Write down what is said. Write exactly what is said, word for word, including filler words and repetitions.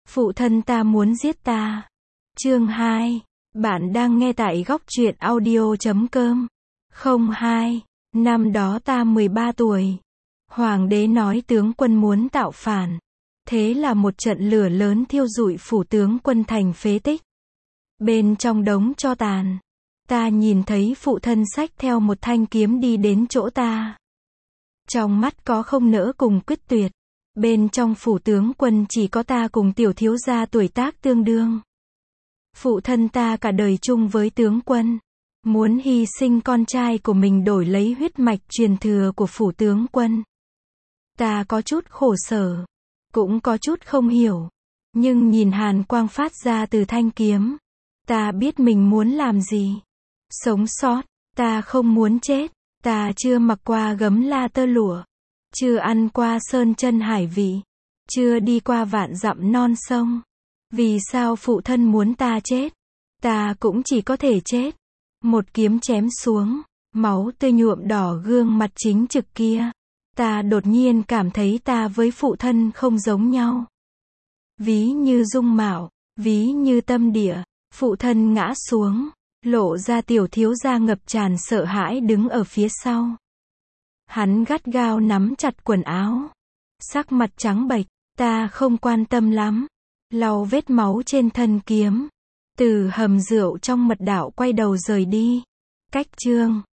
Phụ thân ta muốn giết ta. Chương hai. Bạn đang nghe tại góc truyện audio chấm com. Không hai. Năm đó ta mười ba tuổi. Hoàng đế nói tướng quân muốn tạo phản. Thế là một trận lửa lớn thiêu rụi phủ tướng quân thành phế tích. Bên trong đống tro tàn, ta nhìn thấy phụ thân xách theo một thanh kiếm đi đến chỗ ta. Trong mắt có không nỡ cùng quyết tuyệt. Bên trong phủ tướng quân chỉ có ta cùng tiểu thiếu gia tuổi tác tương đương. Phụ thân ta cả đời chung với tướng quân, muốn hy sinh con trai của mình đổi lấy huyết mạch truyền thừa của phủ tướng quân. Ta có chút khổ sở, cũng có chút không hiểu, nhưng nhìn hàn quang phát ra từ thanh kiếm, ta biết mình muốn làm gì. Sống sót, ta không muốn chết, ta chưa mặc qua gấm la tơ lụa, chưa ăn qua sơn chân hải vị, chưa đi qua vạn dặm non sông. Vì sao phụ thân muốn ta chết? Ta cũng chỉ có thể chết. Một kiếm chém xuống, máu tươi nhuộm đỏ gương mặt chính trực kia. Ta đột nhiên cảm thấy ta với phụ thân không giống nhau. Ví như dung mạo, ví như tâm địa, phụ thân ngã xuống, lộ ra tiểu thiếu gia ngập tràn sợ hãi đứng ở phía sau. Hắn gắt gao nắm chặt quần áo, sắc mặt trắng bệch, ta không quan tâm lắm, lau vết máu trên thân kiếm, từ hầm rượu trong mật đạo quay đầu rời đi. Cách chương